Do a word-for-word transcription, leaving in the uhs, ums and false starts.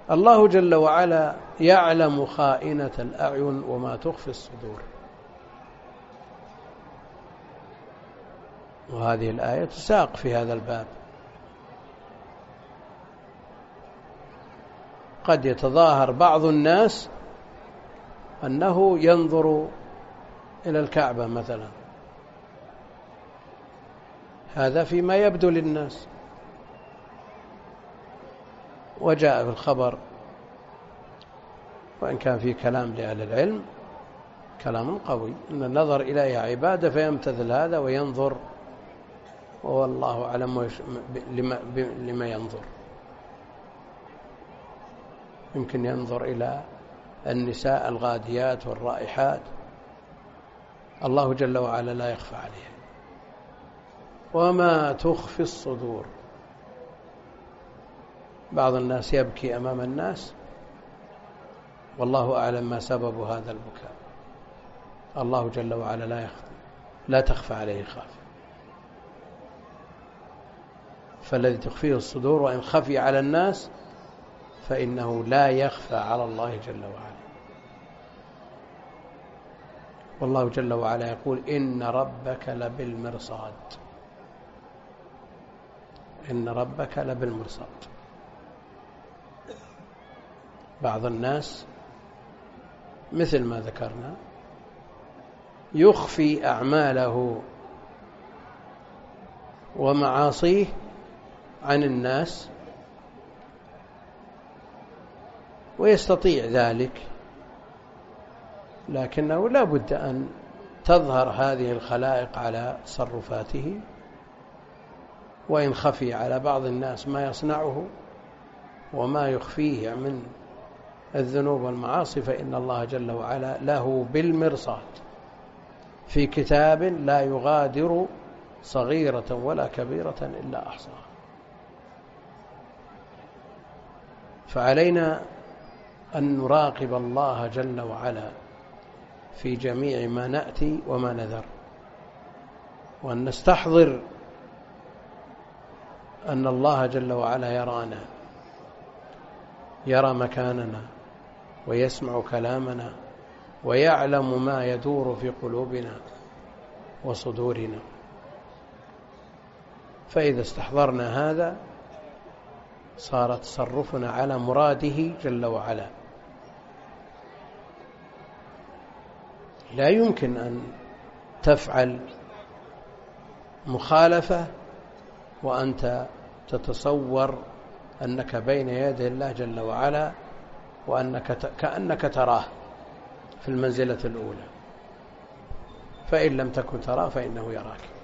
الله جل وعلا يعلم خائنة الأعين وما تخفي الصدور. وهذه الآية تساق في هذا الباب. قد يتظاهر بعض الناس أنه ينظر إلى الكعبة مثلا، هذا فيما يبدو للناس. وجاء في الخبر، وإن كان في كلام لأهل العلم كلام قوي، أن النظر إليها عبادة فيمتثل هذا وينظر، والله أعلم لما, لما ينظر. يمكن ينظر إلى النساء الغاديات والرائحات، الله جل وعلا لا يخفى عليه. وما تخفي الصدور. بعض الناس يبكي أمام الناس والله أعلم ما سبب هذا البكاء. الله جل وعلا لا يخفى، لا تخفى عليه خافية. فالذي تخفيه الصدور وإن خفي على الناس فإنه لا يخفى على الله جل وعلا. والله جل وعلا يقول إن ربك لبالمرصاد. إن ربك لبالمرصاد. بعض الناس مثل ما ذكرنا يخفي أعماله ومعاصيه عن الناس، ويستطيع ذلك، لكنه لا بد أن تظهر هذه الخلائق على تصرفاته. وإن خفي على بعض الناس ما يصنعه وما يخفيه من الذنوب والمعاصي فإن الله جل وعلا له بالمرصاد في كتاب لا يغادر صغيرة ولا كبيرة إلا أحصاها. فعلينا أن نراقب الله جل وعلا في جميع ما نأتي وما نذر، وأن نستحضر أن الله جل وعلا يرانا، يرى مكاننا ويسمع كلامنا ويعلم ما يدور في قلوبنا وصدورنا. فإذا استحضرنا هذا صار تصرفنا على مراده جل وعلا. لا يمكن أن تفعل مخالفة وأنت تتصور أنك بين يدي الله جل وعلا وأنك كأنك تراه في المنزلة الأولى، فإن لم تكن تراه فإنه يراك.